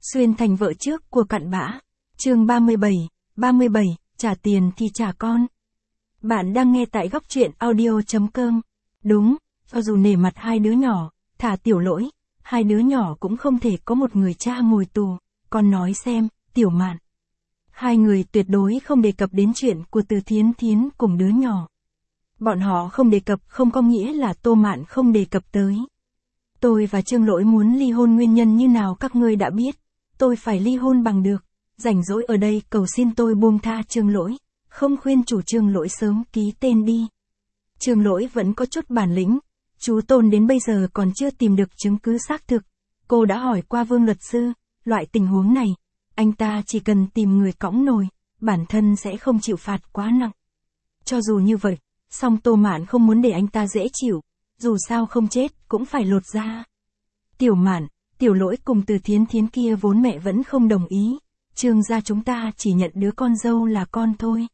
Xuyên thành vợ trước của cặn bã. Chương 37, trả tiền thì trả con. Bạn đang nghe tại góc truyện audio.com. Đúng, cho dù nể mặt hai đứa nhỏ, thả Tiểu Lỗi, hai đứa nhỏ cũng không thể có một người cha ngồi tù. Con nói xem, Tiểu Mạn. Hai người tuyệt đối không đề cập đến chuyện của Từ Thiến Thiến cùng đứa nhỏ. Bọn họ không đề cập không có nghĩa là Tô Mạn không đề cập tới. Tôi và Trương Lỗi muốn ly hôn nguyên nhân như nào các ngươi đã biết. Tôi phải ly hôn bằng được. Rảnh rỗi ở đây cầu xin tôi buông tha Trương Lỗi. Không khuyên chủ Trương Lỗi sớm ký tên đi. Trương Lỗi vẫn có chút bản lĩnh. Chú Tôn đến bây giờ còn chưa tìm được chứng cứ xác thực. Cô đã hỏi qua Vương luật sư. Loại tình huống này, anh ta chỉ cần tìm người cõng nồi, bản thân sẽ không chịu phạt quá nặng. Cho dù như vậy, song Tô Mạn không muốn để anh ta dễ chịu. Dù sao không chết cũng phải lột da. Tiểu Mạn, Tiểu Lỗi cùng Từ Thiến Thiến kia vốn mẹ vẫn không đồng ý. Trương gia chúng ta chỉ nhận đứa con dâu là con thôi.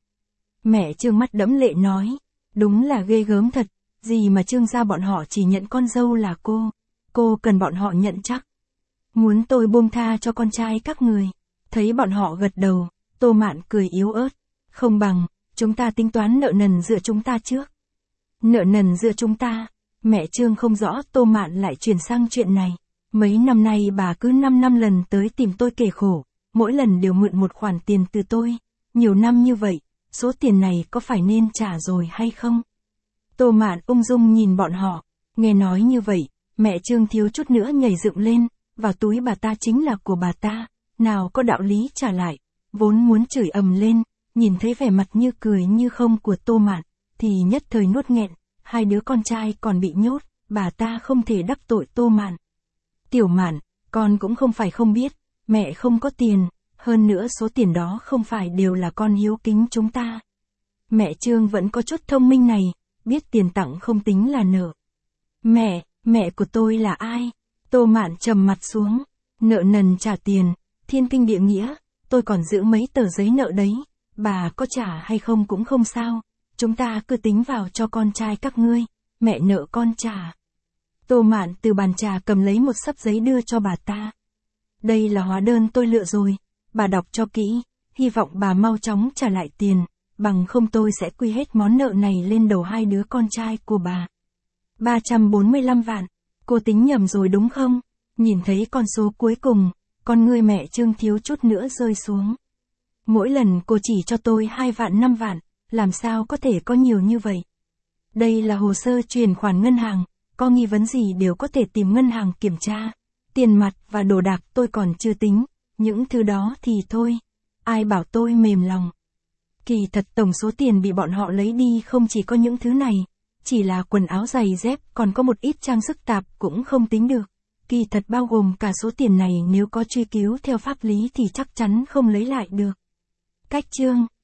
Mẹ Trương mắt đẫm lệ nói. Đúng là ghê gớm thật. Gì mà Trương gia bọn họ chỉ nhận con dâu là cô. Cô cần bọn họ nhận chắc. Muốn tôi buông tha cho con trai các người. Thấy bọn họ gật đầu, Tô Mạn cười yếu ớt. Không bằng, chúng ta tính toán nợ nần giữa chúng ta trước. Nợ nần giữa chúng ta. Mẹ Trương không rõ Tô Mạn lại chuyển sang chuyện này. Mấy năm nay bà cứ 5 năm lần tới tìm tôi kể khổ. Mỗi lần đều mượn một khoản tiền từ tôi. Nhiều năm như vậy, số tiền này có phải nên trả rồi hay không? Tô Mạn ung dung nhìn bọn họ. Nghe nói như vậy, mẹ Trương thiếu chút nữa nhảy dựng lên. Vào túi bà ta chính là của bà ta. Nào có đạo lý trả lại. Vốn muốn chửi ầm lên. Nhìn thấy vẻ mặt như cười như không của Tô Mạn. Thì nhất thời nuốt nghẹn. Hai đứa con trai còn bị nhốt. Bà ta không thể đắc tội Tô Mạn. Tiểu Mạn, con cũng không phải không biết. Mẹ không có tiền. Hơn nữa số tiền đó không phải đều là con hiếu kính chúng ta. Mẹ Trương vẫn có chút thông minh này. Biết tiền tặng không tính là nợ. Mẹ của tôi là ai? Tô Mạn trầm mặt xuống. Nợ nần trả tiền. Thiên kinh địa nghĩa. Tôi còn giữ mấy tờ giấy nợ đấy. Bà có trả hay không cũng không sao. Chúng ta cứ tính vào cho con trai các ngươi. Mẹ nợ con trả. Tô Mạn từ bàn trà cầm lấy một xấp giấy đưa cho bà ta. Đây là hóa đơn tôi lựa rồi. Bà đọc cho kỹ. Hy vọng bà mau chóng trả lại tiền. Bằng không tôi sẽ quy hết món nợ này lên đầu hai đứa con trai của bà. 345 vạn. Cô tính nhầm rồi đúng không? Nhìn thấy con số cuối cùng, con ngươi mẹ Trương thiếu chút nữa rơi xuống. Mỗi lần cô chỉ cho tôi 2 vạn 5 vạn, làm sao có thể có nhiều như vậy? Đây là hồ sơ chuyển khoản ngân hàng, có nghi vấn gì đều có thể tìm ngân hàng kiểm tra. Tiền mặt và đồ đạc tôi còn chưa tính, những thứ đó thì thôi. Ai bảo tôi mềm lòng. Kỳ thật tổng số tiền bị bọn họ lấy đi không chỉ có những thứ này. Chỉ là quần áo giày dép còn có một ít trang sức tạp cũng không tính được. Kỳ thật bao gồm cả số tiền này nếu có truy cứu theo pháp lý thì chắc chắn không lấy lại được. Cách chương